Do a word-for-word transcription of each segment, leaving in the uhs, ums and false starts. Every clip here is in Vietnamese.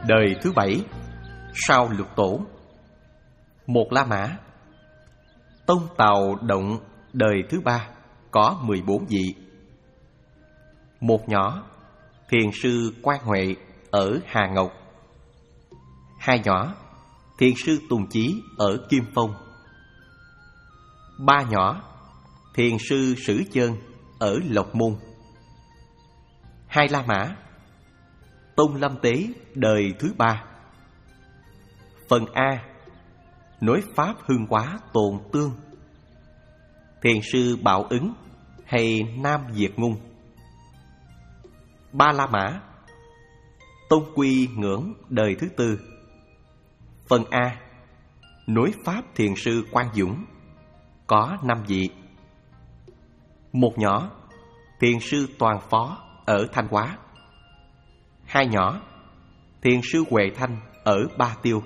đời thứ bảy, sau Lục Tổ. Một La Mã. Tông Tào Động đời thứ ba, có mười bốn vị. Một nhỏ, thiền sư Quan Huệ ở Hà Ngọc. Hai nhỏ, thiền sư Tùng Chí ở Kim Phong. Ba nhỏ, thiền sư Sử Chơn ở Lộc Môn. Hai La Mã. Tông Lâm Tế đời thứ ba. Phần A, nối Pháp Hưng Quá Tồn Tương. Thiền sư Bảo Ứng hay Nam Diệt Ngung. Ba La Mã. Tông Quy Ngưỡng đời thứ tư. Phần A, nối Pháp thiền sư Quang Dũng, có năm vị. Một nhỏ, thiền sư Toàn Phó ở Thanh Hóa. Hai nhỏ, thiền sư Huệ Thanh ở Ba Tiêu.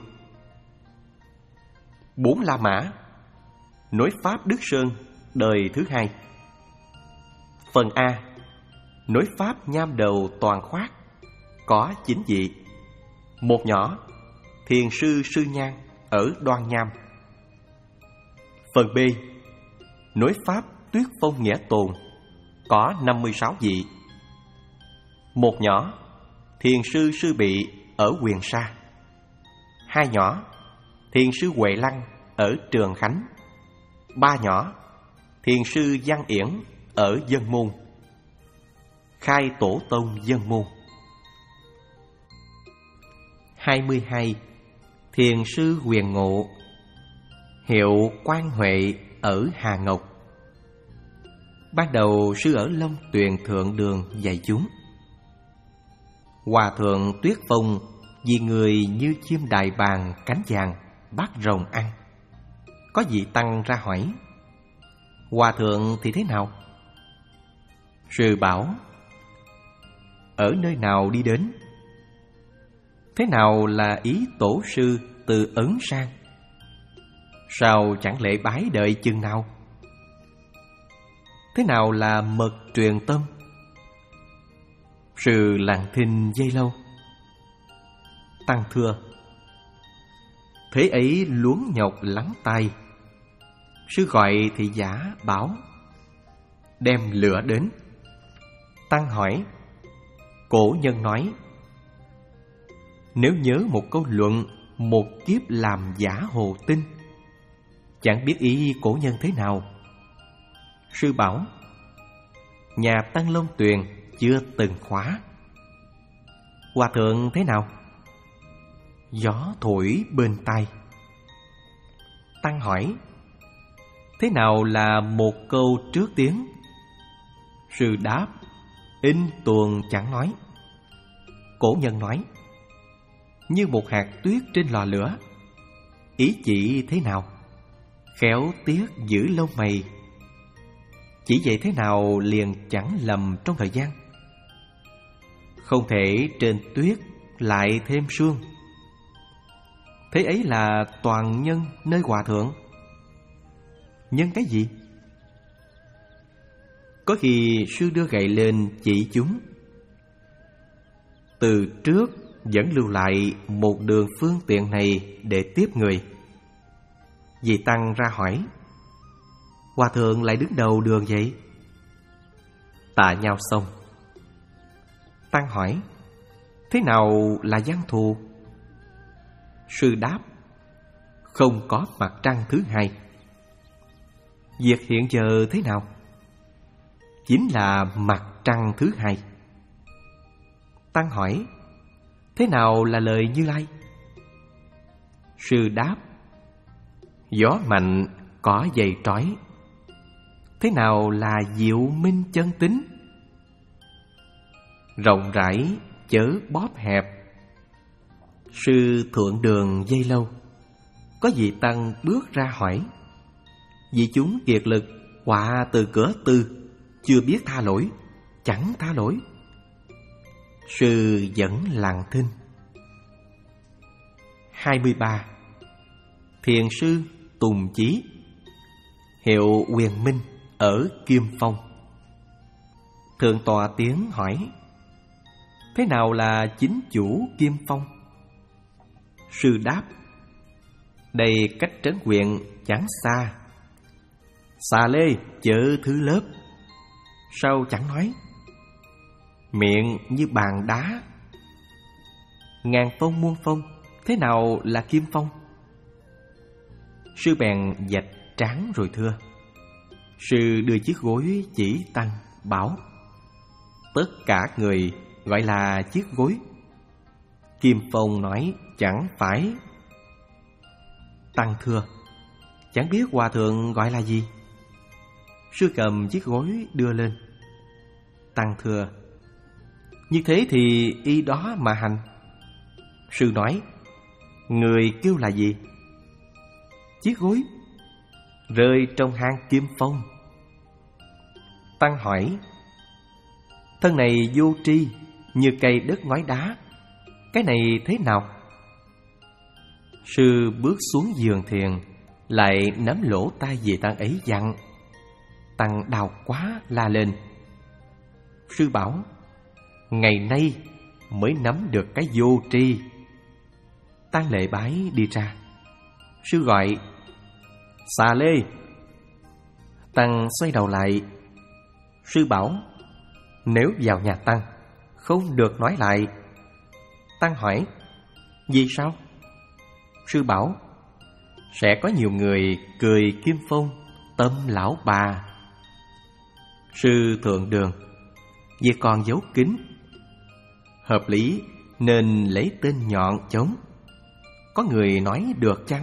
Bốn La Mã. Nối Pháp Đức Sơn đời thứ hai. Phần A, nối Pháp Nham Đầu Toàn Khoát, có chín vị. Một nhỏ, thiền sư Sư Nhan ở Đoan Nham. Phần B, nối Pháp Tuyết Phong Nghĩa Tồn, có năm mươi sáu vị. Một nhỏ, thiền sư Sư Bị ở Quyền Sa. Hai nhỏ, thiền sư Huệ Lăng ở Trường Khánh. Ba nhỏ, thiền sư Văn Yển ở Dân Môn. Khai Tổ Tông Dân Môn. Hai mươi hai, thiền sư Huyền Ngộ, hiệu Quan Huệ ở Hà Ngọc. Ban đầu sư ở Long Tuyền Thượng Đường dạy chúng. Hòa thượng Tuyết Phong vì người như chim đại bàng cánh vàng bắt rồng ăn. Có vị tăng ra hỏi: Hòa thượng thì thế nào? Sư bảo: ở nơi nào đi đến? Thế nào là ý tổ sư từ Ấn sang? Sao chẳng lễ bái đợi chừng nào? Thế nào là mật truyền tâm? Sư lặng thinh dây lâu. Tăng thưa: thế ấy luống nhọc lắng tai. Sư gọi thị giả bảo: đem lửa đến. Tăng hỏi: cổ nhân nói, nếu nhớ một câu luận, một kiếp làm giả hồ tinh, chẳng biết ý cổ nhân thế nào. Sư bảo: nhà Tăng Long Tuyền chưa từng khóa. Hòa thượng thế nào? Gió thổi bên tai. Tăng hỏi: thế nào là một câu trước tiếng? Sư đáp: in tuồng chẳng nói. Cổ nhân nói: như một hạt tuyết trên lò lửa. Ý chỉ thế nào? Khéo tiếc giữ lông mày. Chỉ vậy thế nào liền chẳng lầm trong thời gian. Không thể trên tuyết lại thêm sương. Thế ấy là toàn nhân nơi hòa thượng. Nhân cái gì? Có khi sư đưa gậy lên chỉ chúng. Từ trước vẫn lưu lại một đường phương tiện này để tiếp người. Vị tăng ra hỏi: hòa thượng lại đứng đầu đường vậy? Tạ nhau xong. Tăng hỏi: thế nào là văn thù? Sư đáp: không có mặt trăng thứ hai. Việc hiện giờ thế nào? Chính là mặt trăng thứ hai. Tăng hỏi: thế nào là lời Như Lai? Sư đáp: gió mạnh có dây trói. Thế nào là diệu minh chân tính? Rộng rãi chớ bóp hẹp. Sư thượng đường dây lâu. Có vị tăng bước ra hỏi: vì chúng kiệt lực họa từ cửa tư, chưa biết tha lỗi, chẳng tha lỗi. Sư vẫn lặng thinh. Hai mươi ba, thiền sư Tùng Chí, hiệu Huyền Minh ở Kim Phong. Thượng tọa tiến hỏi: thế nào là chính chủ Kim Phong? Sư đáp: đây cách trấn huyện chẳng xa. Xà lê chợ thứ lớp. Sao chẳng nói? Miệng như bàn đá. Ngàn phong muôn phong, thế nào là kim phong? Sư bèn vạch trán rồi thưa. Sư đưa chiếc gối chỉ Tăng, bảo: tất cả người gọi là chiếc gối. Kim phong nói: chẳng phải. Tăng thưa: chẳng biết hòa thượng gọi là gì? Sư cầm chiếc gối đưa lên. Tăng thưa: như thế thì y đó mà hành. Sư nói: người kêu là gì? Chiếc gối rơi trong hang kim phong. Tăng hỏi: thân này vô tri, như cây đất ngói đá, cái này thế nào? Sư bước xuống giường thiền, lại nắm lỗ tai về Tăng ấy dặn. Tăng đau quá la lên. Sư bảo: ngày nay mới nắm được cái vô tri. Tăng lễ bái đi ra. Sư gọi: xà lê. Tăng xoay đầu lại. Sư bảo: nếu vào nhà Tăng không được nói lại. Tăng hỏi: vì sao? Sư bảo: sẽ có nhiều người cười kim phong tâm lão bà. Sư thượng đường: vì còn giấu kín. Hợp lý nên lấy tên nhọn chống. Có người nói được chăng?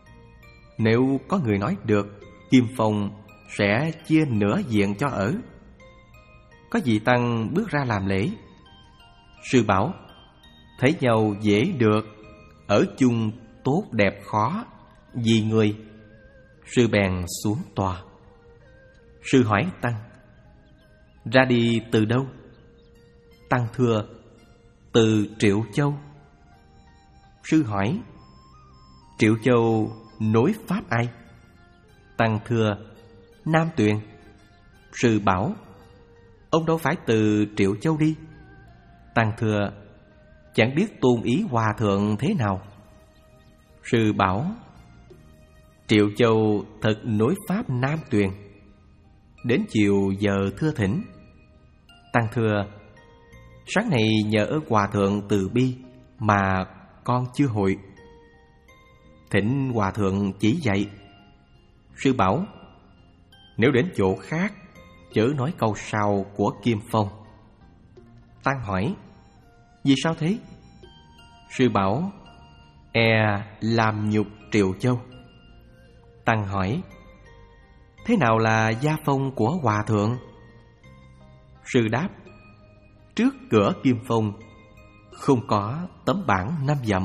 Nếu có người nói được, kim phong sẽ chia nửa diện cho ở. Có vị Tăng bước ra làm lễ. Sư bảo: thấy nhau dễ được, ở chung tốt đẹp khó, vì người. Sư bèn xuống tòa. Sư hỏi Tăng: ra đi từ đâu? Tăng thưa: từ Triệu Châu. Sư hỏi: Triệu Châu nối pháp ai? Tăng thưa: Nam Tuyền. Sư bảo: ông đâu phải từ Triệu Châu đi. Tăng thưa: chẳng biết tôn ý hòa thượng thế nào. Sư bảo: Triệu Châu thật nối pháp Nam Tuyền. Đến chiều giờ thưa thỉnh. Tăng thưa: sáng nay nhờ ơn hòa thượng từ bi mà con chưa hội. Thỉnh hòa thượng chỉ dạy. Sư bảo: nếu đến chỗ khác, chớ nói câu sau của Kim Phong. Tăng hỏi: vì sao thế? Sư bảo: e làm nhục Triệu Châu. Tăng hỏi: thế nào là gia phong của hòa thượng? Sư đáp: trước cửa Kim Phong không có tấm bảng năm dặm.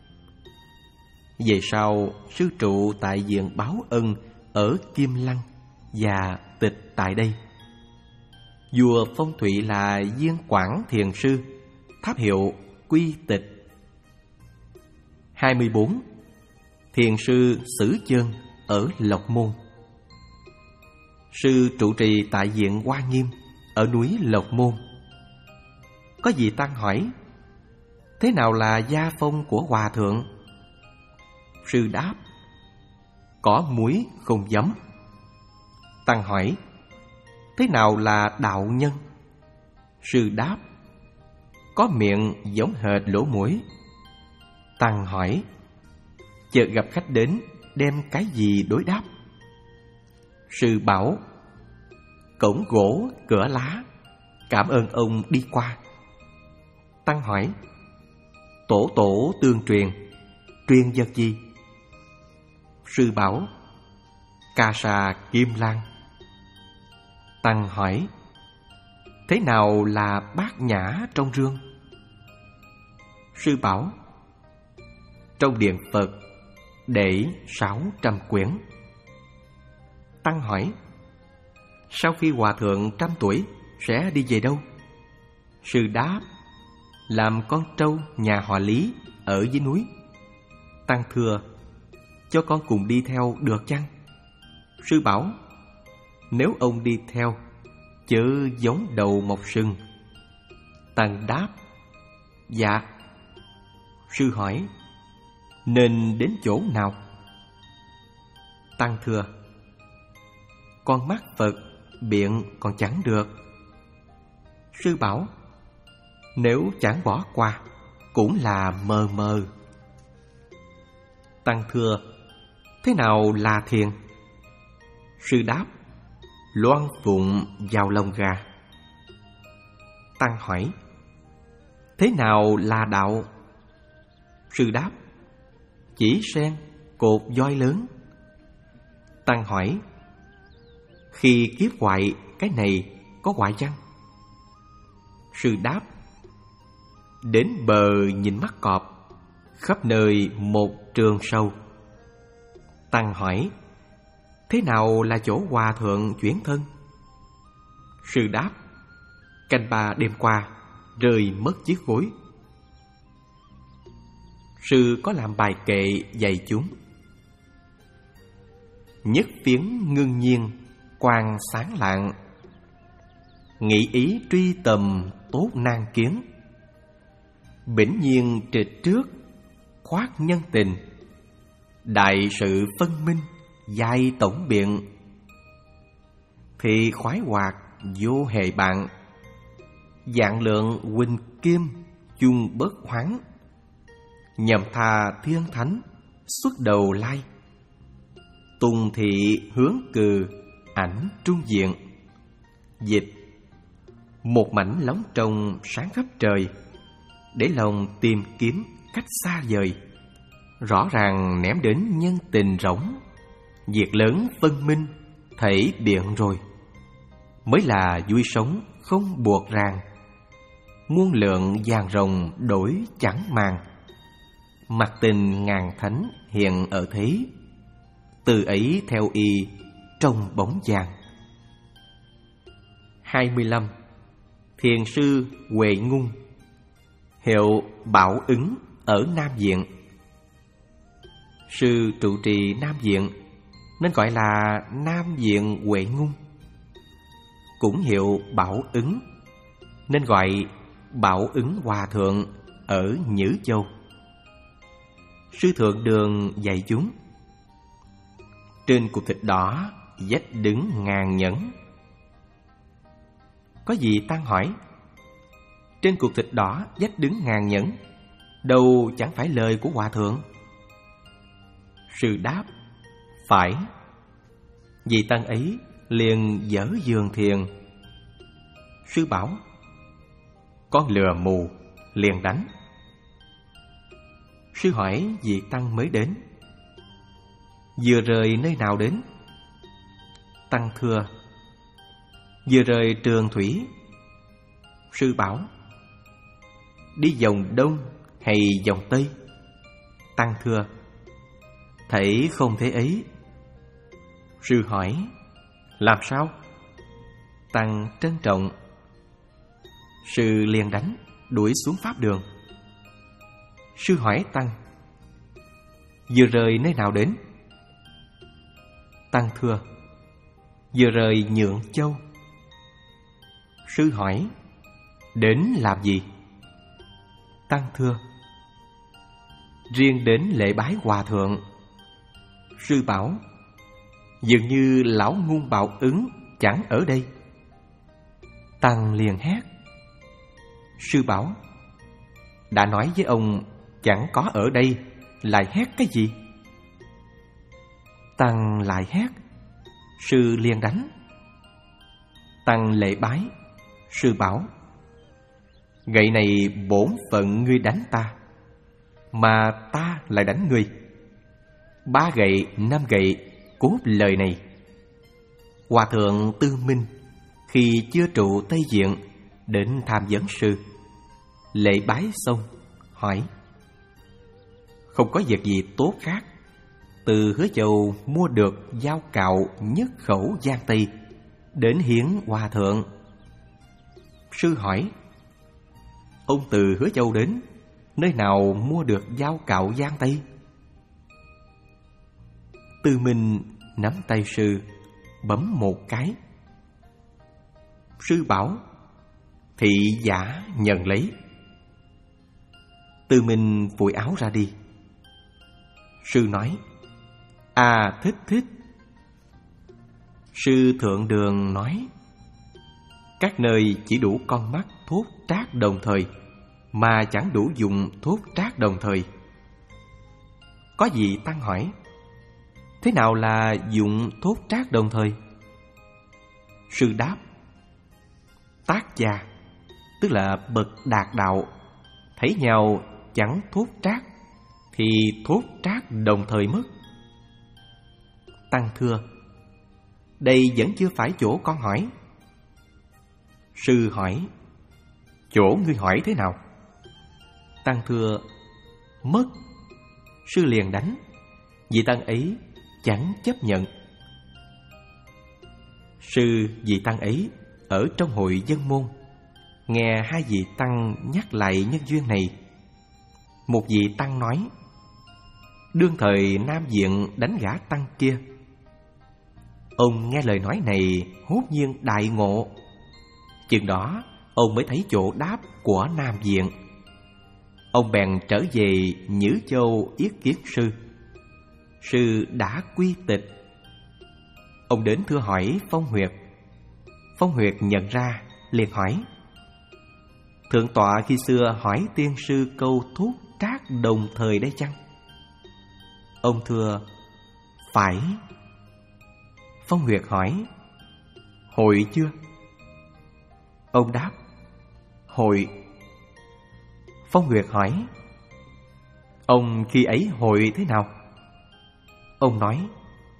Về sau, sư trụ tại viện báo ân ở Kim Lăng và tịch tại đây. Vua phong thủy là Viên Quảng Thiền Sư, tháp hiệu Quy Tịch. hai mươi bốn. Thiền sư Sử Chân ở Lộc Môn. Sư trụ trì tại viện Hoa Nghiêm ở núi Lộc Môn. Có vị Tăng hỏi: thế nào là gia phong của hòa thượng? Sư đáp: có muối không giấm. Tăng hỏi: thế nào là đạo nhân? Sư đáp: có miệng giống hệt lỗ mũi. Tăng hỏi: chợt gặp khách đến, đem cái gì đối đáp? Sư bảo: cổng gỗ cửa lá, cảm ơn ông đi qua. Tăng hỏi: tổ tổ tương truyền, truyền vật gì? Sư bảo: ca sa kim lan. Tăng hỏi: thế nào là bát nhã trong rương? Sư bảo: trong điện Phật để sáu trăm quyển. Tăng hỏi: sau khi hòa thượng trăm tuổi sẽ đi về đâu? Sư đáp: làm con trâu nhà họ Lý ở dưới núi. Tăng thưa: cho con cùng đi theo được chăng? Sư bảo: nếu ông đi theo, chớ giống đầu mọc sừng. Tăng đáp: dạ. Sư hỏi: nên đến chỗ nào? Tăng thưa: Con mắt Phật biện còn chẳng được. Sư bảo: Nếu chẳng bỏ qua cũng là mờ mờ. Tăng thưa: Thế nào là thiền? Sư đáp: Loan phụng vào lồng gà. Tăng hỏi: Thế nào là đạo? Sư đáp: Chỉ sen cột voi lớn. Tăng hỏi: Khi kiếp hoại cái này có hoại chăng? Sư đáp: Đến bờ nhìn mắt cọp, khắp nơi một trường sâu. Tăng hỏi: Thế nào là chỗ hòa thượng chuyển thân? Sư đáp: Canh ba đêm qua rơi mất chiếc gối. Sư có làm bài kệ dạy chúng: Nhất phiến ngưng nhiên quang sáng lạng, nghĩ ý truy tầm tốt nan kiến. Bỉnh nhiên trịch trước khoác nhân tình, đại sự phân minh giai tổng biện. Thì khoái hoạt vô hề bạn, dạng lượng huỳnh kim chung bất hoáng. Nhầm thà thiên thánh xuất đầu lai, tùng thị hướng cừ ảnh trung diện. Dịch: Một mảnh lóng trông sáng khắp trời, để lòng tìm kiếm cách xa vời. Rõ ràng ném đến nhân tình rỗng, việc lớn phân minh thể biện rồi. Mới là vui sống không buộc ràng, muôn lượng vàng rồng đổi chẳng màng. Mặt tình ngàn thánh hiện ở thế, từ ấy theo y trong bóng vàng. hai mươi lăm. Thiền sư Huệ Ngung, hiệu Bảo Ứng ở Nam Viện. Sư trụ trì Nam Viện nên gọi là Nam Viện Huệ Ngung. Cũng hiệu Bảo Ứng nên gọi Bảo Ứng Hòa Thượng ở Nhữ Châu. Sư thượng đường dạy chúng: Trên cục thịt đỏ vách đứng ngàn nhẫn. Có gì Tăng hỏi? Trên cục thịt đỏ vách đứng ngàn nhẫn, đâu chẳng phải lời của Hòa Thượng? Sư đáp: Phải. Vị Tăng ấy liền dở giường thiền. Sư bảo: Con lừa mù, liền đánh. Sư hỏi vị Tăng mới đến: Vừa rời nơi nào đến? Tăng thưa: Vừa rời Trường Thủy. Sư bảo: Đi vòng đông hay vòng tây? Tăng thưa: Thảy không thế ấy. Sư hỏi: Làm sao? Tăng trân trọng. Sư liền đánh, đuổi xuống pháp đường. Sư hỏi Tăng: Vừa rời nơi nào đến? Tăng thưa: Vừa rời Nhượng Châu. Sư hỏi: Đến làm gì? Tăng thưa: Riêng đến lễ bái Hòa Thượng. Sư bảo: Dường như lão Ngung Bảo Ứng chẳng ở đây. Tăng liền hét. Sư bảo: Đã nói với ông chẳng có ở đây, lại hét cái gì? Tăng lại hét. Sư liền đánh. Tăng lễ bái. Sư bảo: Gậy này bổn phận ngươi đánh ta, mà ta lại đánh ngươi. Ba gậy, năm gậy, cốt lời này. Hòa thượng Tư Minh khi chưa trụ Tây Diện đến tham vấn sư. Lễ bái xong hỏi: Không có việc gì tốt khác, từ Hứa Châu mua được dao cạo nhất khẩu Giang Tây đến hiến Hòa Thượng. Sư hỏi: Ông từ Hứa Châu đến, nơi nào mua được dao cạo Giang Tây? Tư Minh nắm tay sư, bấm một cái. Sư bảo: Thị giả nhận lấy. Tư Minh phủi áo ra đi. Sư nói: À, thích thích. Sư Thượng Đường nói: Các nơi chỉ đủ con mắt thốt trác đồng thời, mà chẳng đủ dùng thốt trác đồng thời. Có vị tăng hỏi: Thế nào là dụng thốt trác đồng thời? Sư đáp: Tác gia, tức là bậc đạt đạo, thấy nhau chẳng thốt trác thì thốt trác đồng thời mất. Tăng thưa: Đây vẫn chưa phải chỗ con hỏi. Sư hỏi: Chỗ ngươi hỏi thế nào? Tăng thưa: Mất. Sư liền đánh. Vị tăng ấy chẳng chấp nhận. Sư vị tăng ấy ở trong hội dân môn, nghe hai vị tăng nhắc lại nhân duyên này. Một vị tăng nói: Đương thời Nam Diện đánh gã tăng kia. Ông nghe lời nói này hốt nhiên đại ngộ. Chừng đó ông mới thấy chỗ đáp của Nam Diện. Ông bèn trở về Nhữ Châu yết kiến sư. Sư đã quy tịch. Ông đến thưa hỏi Phong Huyệt. Phong Huyệt nhận ra, liền hỏi: Thượng tọa khi xưa hỏi tiên sư câu thốt trác đồng thời đây chăng? Ông thưa: Phải. Phong Huyệt hỏi: Hội chưa? Ông đáp: Hội. Phong Huyệt hỏi: Ông khi ấy hội thế nào? Ông nói: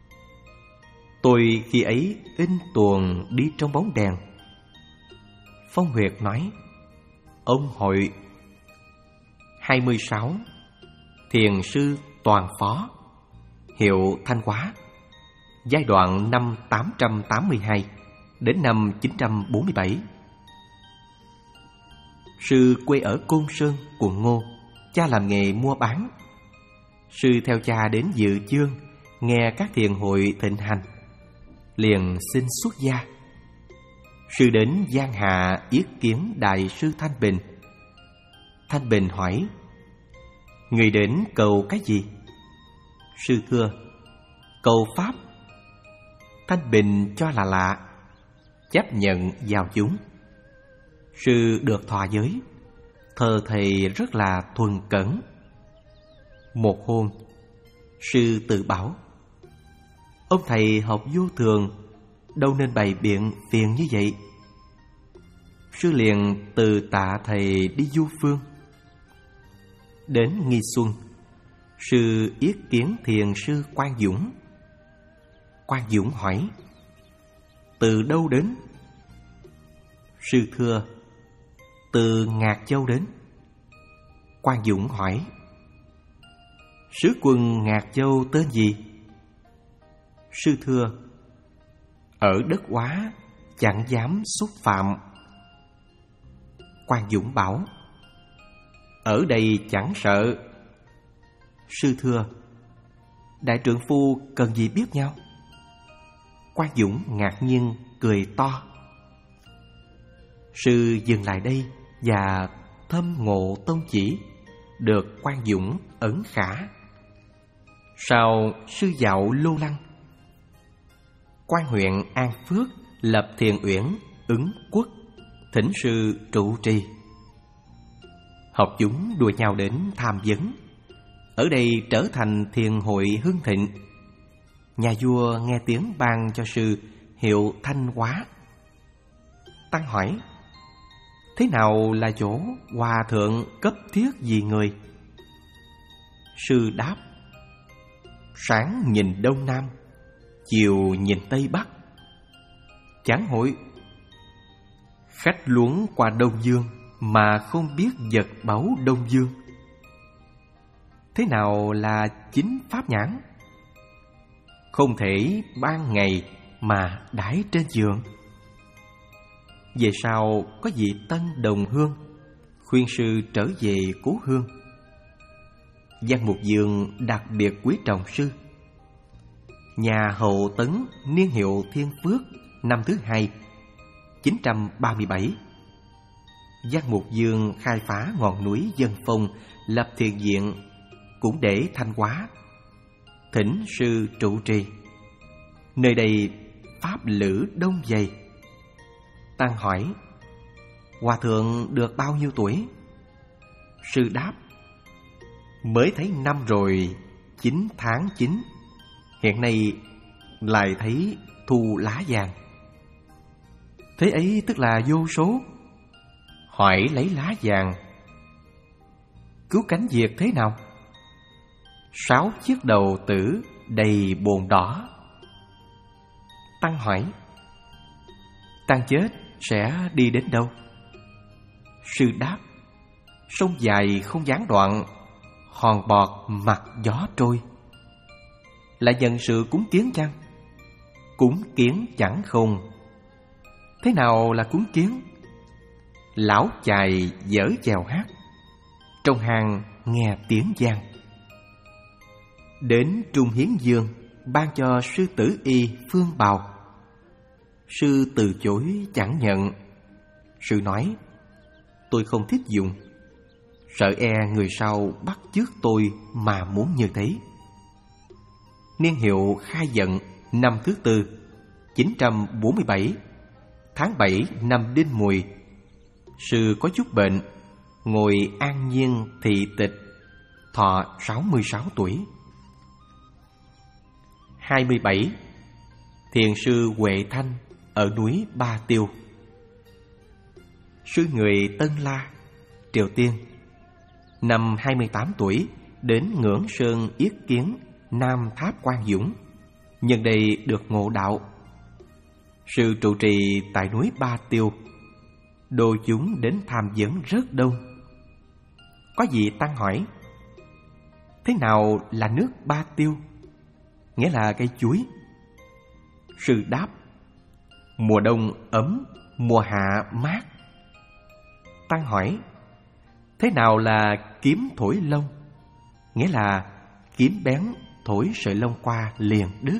Tôi khi ấy in tuồng đi trong bóng đèn. Phong Huyệt nói: Ông hội. hai mươi sáu. Thiền sư Toàn Phó, hiệu Thanh Hóa, giai đoạn năm tám trăm tám mươi hai đến năm chín trăm bốn mươi bảy. Sư quê ở Côn Sơn, quận Ngô, cha làm nghề mua bán. Sư theo cha đến dự chương, nghe các thiền hội thịnh hành, liền xin xuất gia. Sư đến Giang Hạ yết kiến đại sư Thanh Bình. Thanh Bình hỏi: Người đến cầu cái gì? Sư thưa: Cầu pháp. Thanh Bình cho là lạ, chấp nhận vào chúng. Sư được thọ giới, thờ thầy rất là thuần cẩn. Một hôm, sư tự bảo: Ông thầy học vô thường, đâu nên bày biện phiền như vậy. Sư liền từ tạ thầy đi du phương. Đến Nghi Xuân, sư yết kiến thiền sư Quan Dũng. Quan Dũng hỏi: Từ đâu đến? Sư thưa: Từ Ngạc Châu đến. Quan Dũng hỏi: Sứ quân Ngạc Châu tên gì? Sư thưa: Ở đất Hóa, chẳng dám xúc phạm. Quan Dũng bảo: Ở đây chẳng sợ. Sư thưa: Đại trượng phu cần gì biết nhau? Quan Dũng ngạc nhiên cười to. Sư dừng lại đây và thâm ngộ tông chỉ, được Quan Dũng ẩn khả. Sau sư dạo Lô Lăng. Quan huyện An Phước lập thiền uyển Ứng Quốc, thỉnh sư trụ trì. Học chúng đùa nhau đến tham vấn. Ở đây trở thành thiền hội hưng thịnh. Nhà vua nghe tiếng ban cho sư hiệu Thanh Hóa. Tăng hỏi: Thế nào là chỗ hòa thượng cấp thiết vì người? Sư đáp: Sáng nhìn đông nam, chiều nhìn tây bắc. Chẳng hội khách luống qua Đông Dương mà không biết vật báu Đông Dương. Thế nào là chính pháp nhãn? Không thể ban ngày mà đãi trên giường. Về sau có vị tân đồng hương khuyên sư trở về cố hương. Giang Mục Dương đặc biệt quý trọng sư. Nhà Hậu Tấn niên hiệu Thiên Phước, năm thứ hai, chín trăm ba mươi bảy. Giang Mục Dương khai phá ngọn núi Dân Phong, lập thiền viện cũng để Thanh Hóa. thỉnh sư trụ trì. Nơi đây pháp lữ đông dày. Tăng hỏi: Hòa thượng được bao nhiêu tuổi? Sư đáp: Mới thấy năm rồi, chín tháng chín. Hiện nay lại thấy thu lá vàng. Thế ấy tức là vô số. Hỏi lấy lá vàng, cứu cánh diệt thế nào? Sáu chiếc đầu tử đầy bồn đỏ. Tăng hỏi: Tăng chết sẽ đi đến đâu? Sư đáp: Sông dài không gián đoạn, hòn bọt mặc gió trôi. Là nhận sự cúng kiến chăng? Cúng kiến chẳng không. Thế nào là cúng kiến? Lão chài dở chèo hát, trong hang nghe tiếng vang. Đến Trung Hiến Dương, ban cho sư tử y phương bào. Sư từ chối chẳng nhận. Sư nói: Tôi không thích dùng, sợ e người sau bắt chước tôi mà muốn như thế. Niên hiệu Khai Vận, năm thứ tư, chín trăm bốn mươi bảy, tháng bảy năm Đinh Mùi. Sư có chút bệnh, ngồi an nhiên thị tịch, thọ sáu mươi sáu tuổi. Hai mươi bảy. Thiền sư Huệ Thanh ở núi Ba Tiêu. Sư người Tân La, Triều Tiên. Năm hai mươi tám tuổi đến Ngưỡng Sơn yết kiến Nam Tháp Quan Dũng, nhân đây được ngộ đạo. Sư trụ trì tại núi Ba Tiêu. Đồ chúng đến tham vấn rất đông. Có vị tăng hỏi: Thế nào là nước Ba Tiêu? Nghĩa là cây chuối. Sư đáp: Mùa đông ấm, mùa hạ mát. Tăng hỏi: Thế nào là kiếm thổi lông? Nghĩa là kiếm bén thổi sợi lông qua liền đứt.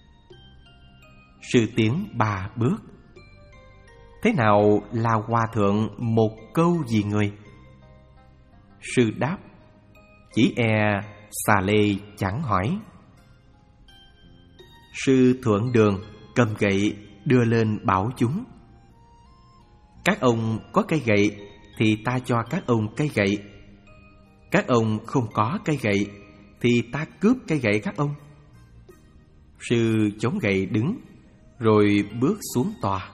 Sư tiến ba bước: Thế nào là hòa thượng một câu vì người? Sư đáp: Chỉ e xà lê chẳng hỏi. Sư Thượng Đường cầm gậy đưa lên bảo chúng: Các ông có cây gậy thì ta cho các ông cây gậy. Các ông không có cây gậy thì ta cướp cây gậy các ông. Sư chống gậy đứng, rồi bước xuống tòa.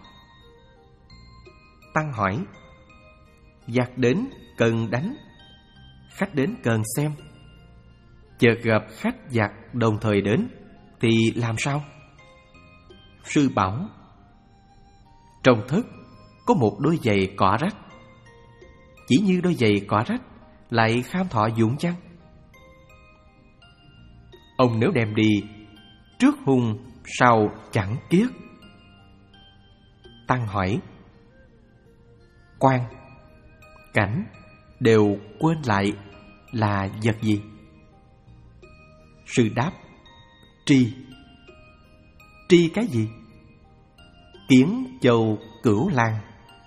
Tăng hỏi: Giặc đến cần đánh, khách đến cần xem. Chợt gặp khách giặc đồng thời đến thì làm sao? Sư bảo: Trong thất có một đôi giày cỏ rách. Chỉ như đôi giày cỏ rách lại kham thọ dụng chăng? Ông nếu đem đi, trước hung sau chẳng kiết. Tăng hỏi: Quan, cảnh đều quên lại là vật gì? Sư đáp: Tri. Tri cái gì? Kiến châu cửu lang.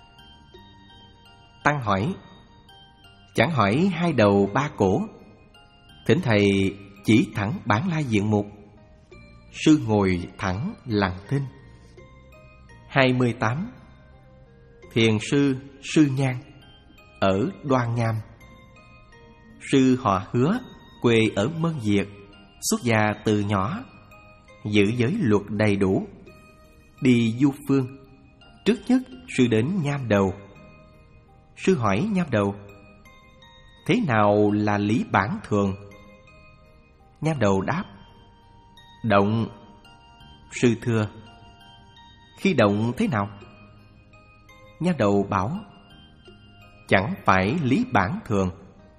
Tăng hỏi: Chẳng hỏi hai đầu ba cổ. Thỉnh thầy chỉ thẳng bản lai diện mục. Sư ngồi thẳng lặng thinh. Hai mươi tám. Thiền sư Sư Nhan ở Đoan Nham. Sư họ Hứa, quê ở Mân Việt, xuất gia từ nhỏ, giữ giới luật đầy đủ. Đi du phương, trước nhất sư đến Nham Đầu. Sư hỏi Nham Đầu: Thế nào là lý bản thường? Nham Đầu đáp: Động. Sư thưa: Khi động thế nào? Nham Đầu bảo: Chẳng phải lý bản thường.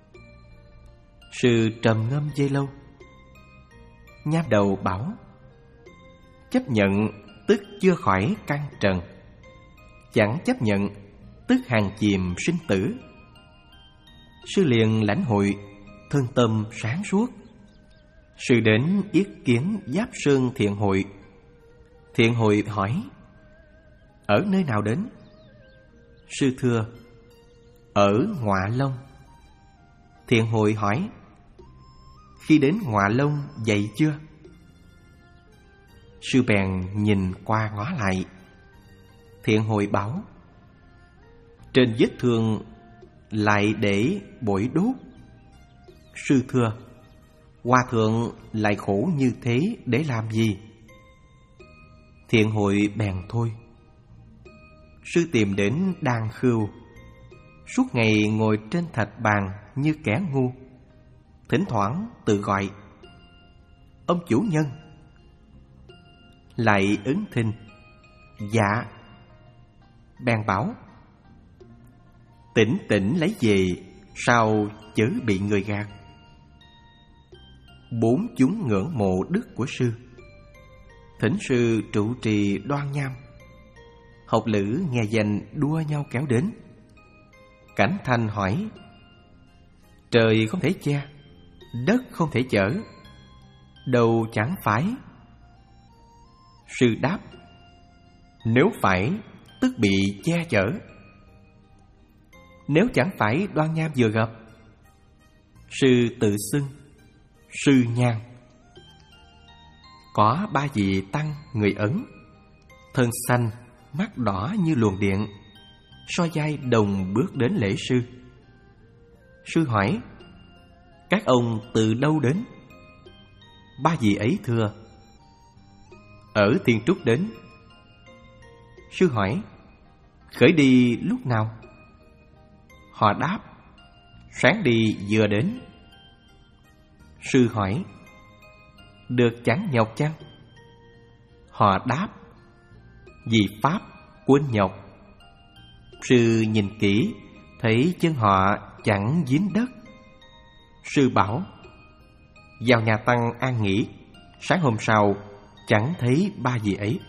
Sư trầm ngâm giây lâu. Nham Đầu bảo: Chấp nhận tức chưa khỏi căn trần, chẳng chấp nhận tức hàng chìm sinh tử. Sư liền lãnh hội, thân tâm sáng suốt. Sư đến yết kiến Giáp Sơn Thiện Hội. Thiện Hội hỏi: Ở nơi nào đến? Sư thưa: Ở Ngọa Long. Thiện Hội hỏi: Khi đến Ngọa Long dậy chưa? Sư bèn nhìn qua ngó lại. Thiện hội bảo: trên vết thương lại để bội đốt. Sư thưa: hòa thượng lại khổ như thế để làm gì? Thiện hội bèn thôi. Sư tìm đến Đan Khưu, suốt ngày ngồi trên thạch bàn như kẻ ngu, thỉnh thoảng tự gọi: ông chủ nhân. Lại ứng thinh: dạ. Bèn bảo: tỉnh tỉnh lấy về, sao chớ bị người gạt. Bốn chúng ngưỡng mộ đức của sư, thỉnh sư trụ trì đoan nham. Học lữ nghe danh đua nhau kéo đến. Cảnh Thanh hỏi: trời không thể che, đất không thể chở, đâu chẳng phải? Sư đáp: nếu phải, tức bị che chở. Nếu chẳng phải đoan nham vừa gặp, sư tự xưng sư nhan. Có ba vị tăng người Ấn, thân xanh, mắt đỏ như luồng điện, so vai đồng bước đến lễ sư. Sư hỏi: các ông từ đâu đến? Ba vị ấy thưa: ở Thiên Trúc đến. Sư hỏi: khởi đi lúc nào? Họ đáp: sáng đi vừa đến. Sư hỏi: được chẳng nhọc chăng? Họ đáp: vì pháp quên nhọc. Sư nhìn kỹ, thấy chân họ chẳng dính đất. Sư bảo: vào nhà tăng an nghỉ, sáng hôm sau chẳng thấy ba vị ấy.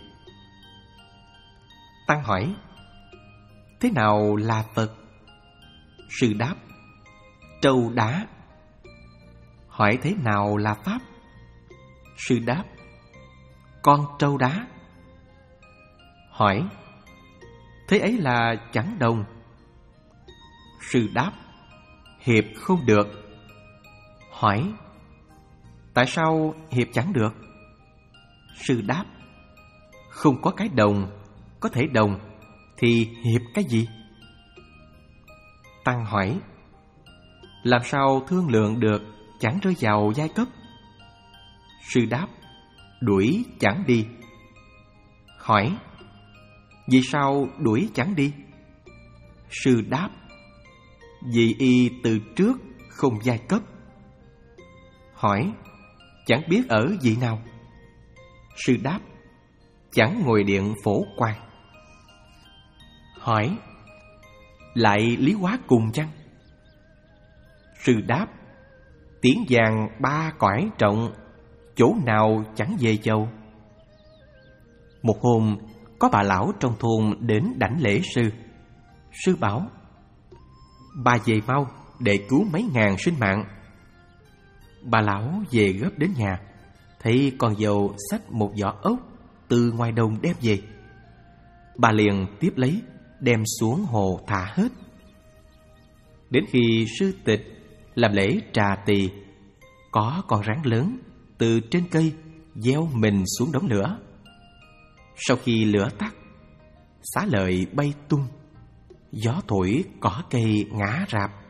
Tăng hỏi: thế nào là Phật? Sư đáp: trâu đá. Hỏi: thế nào là Pháp? Sư đáp: con trâu đá. Hỏi: thế ấy là chẳng đồng. Sư đáp: hiệp không được. Hỏi: tại sao hiệp chẳng được? Sư đáp: không có cái đồng, có thể đồng thì hiệp cái gì? Tăng hỏi: làm sao thương lượng được chẳng rơi vào giai cấp? Sư đáp: đuổi chẳng đi. Hỏi: vì sao đuổi chẳng đi? Sư đáp: vì y từ trước không giai cấp. Hỏi: chẳng biết ở vị nào? Sư đáp: chẳng ngồi điện phổ quan. Hỏi: lại lý hóa cùng chăng? Sư đáp: tiếng vàng ba cõi trọng, chỗ nào chẳng về châu. Một hôm, có bà lão trong thôn đến đảnh lễ sư. Sư bảo: bà về mau để cứu mấy ngàn sinh mạng. Bà lão về gấp đến nhà, thấy con dâu xách một giỏ ốc từ ngoài đồng đem về. Bà liền tiếp lấy, đem xuống hồ thả hết. Đến khi sư tịch làm lễ trà tỳ, có con rắn lớn từ trên cây gieo mình xuống đống lửa. Sau khi lửa tắt, xá lợi bay tung, gió thổi cỏ cây ngã rạp.